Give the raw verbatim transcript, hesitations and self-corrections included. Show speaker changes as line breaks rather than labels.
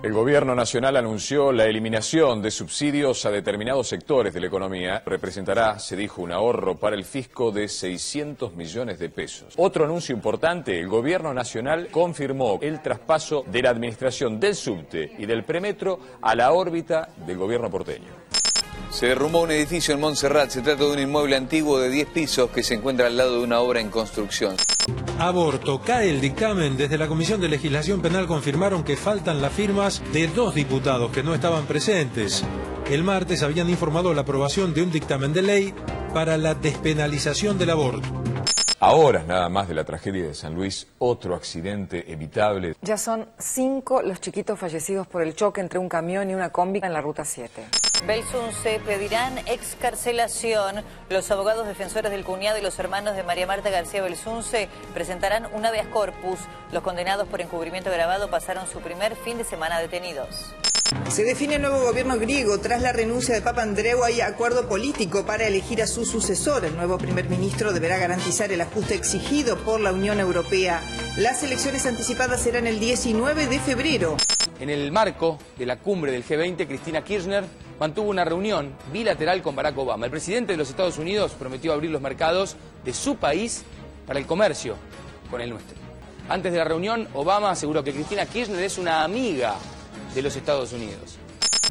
El gobierno nacional anunció la eliminación de subsidios a determinados sectores de la economía. Representará, se dijo, un ahorro para el fisco de seiscientos millones de pesos. Otro anuncio importante, el gobierno nacional confirmó el traspaso de la administración del subte y del premetro a la órbita del gobierno porteño.
Se derrumbó un edificio en Montserrat. Se trata de un inmueble antiguo de diez pisos que se encuentra al lado de una obra en construcción.
Aborto. Cae el dictamen. Desde la Comisión de Legislación Penal confirmaron que faltan las firmas de dos diputados que no estaban presentes. El martes habían informado la aprobación de un dictamen de ley para la despenalización del aborto.
A horas nada más de la tragedia de San Luis, otro accidente evitable.
Ya son cinco los chiquitos fallecidos por el choque entre un camión y una combi en la Ruta siete.
Belsunce pedirán excarcelación. Los abogados defensores del cuñado y los hermanos de María Marta García Belsunce presentarán un habeas corpus. Los condenados por encubrimiento agravado pasaron su primer fin de semana detenidos.
Se define el nuevo gobierno griego. Tras la renuncia de Papandreou hay acuerdo político para elegir a su sucesor. El nuevo primer ministro deberá garantizar el ajuste exigido por la Unión Europea. Las elecciones anticipadas serán el diecinueve de febrero.
En el marco de la cumbre del G veinte, Cristina Kirchner mantuvo una reunión bilateral con Barack Obama. El presidente de los Estados Unidos prometió abrir los mercados de su país para el comercio con el nuestro. Antes de la reunión, Obama aseguró que Cristina Kirchner es una amiga de los Estados Unidos.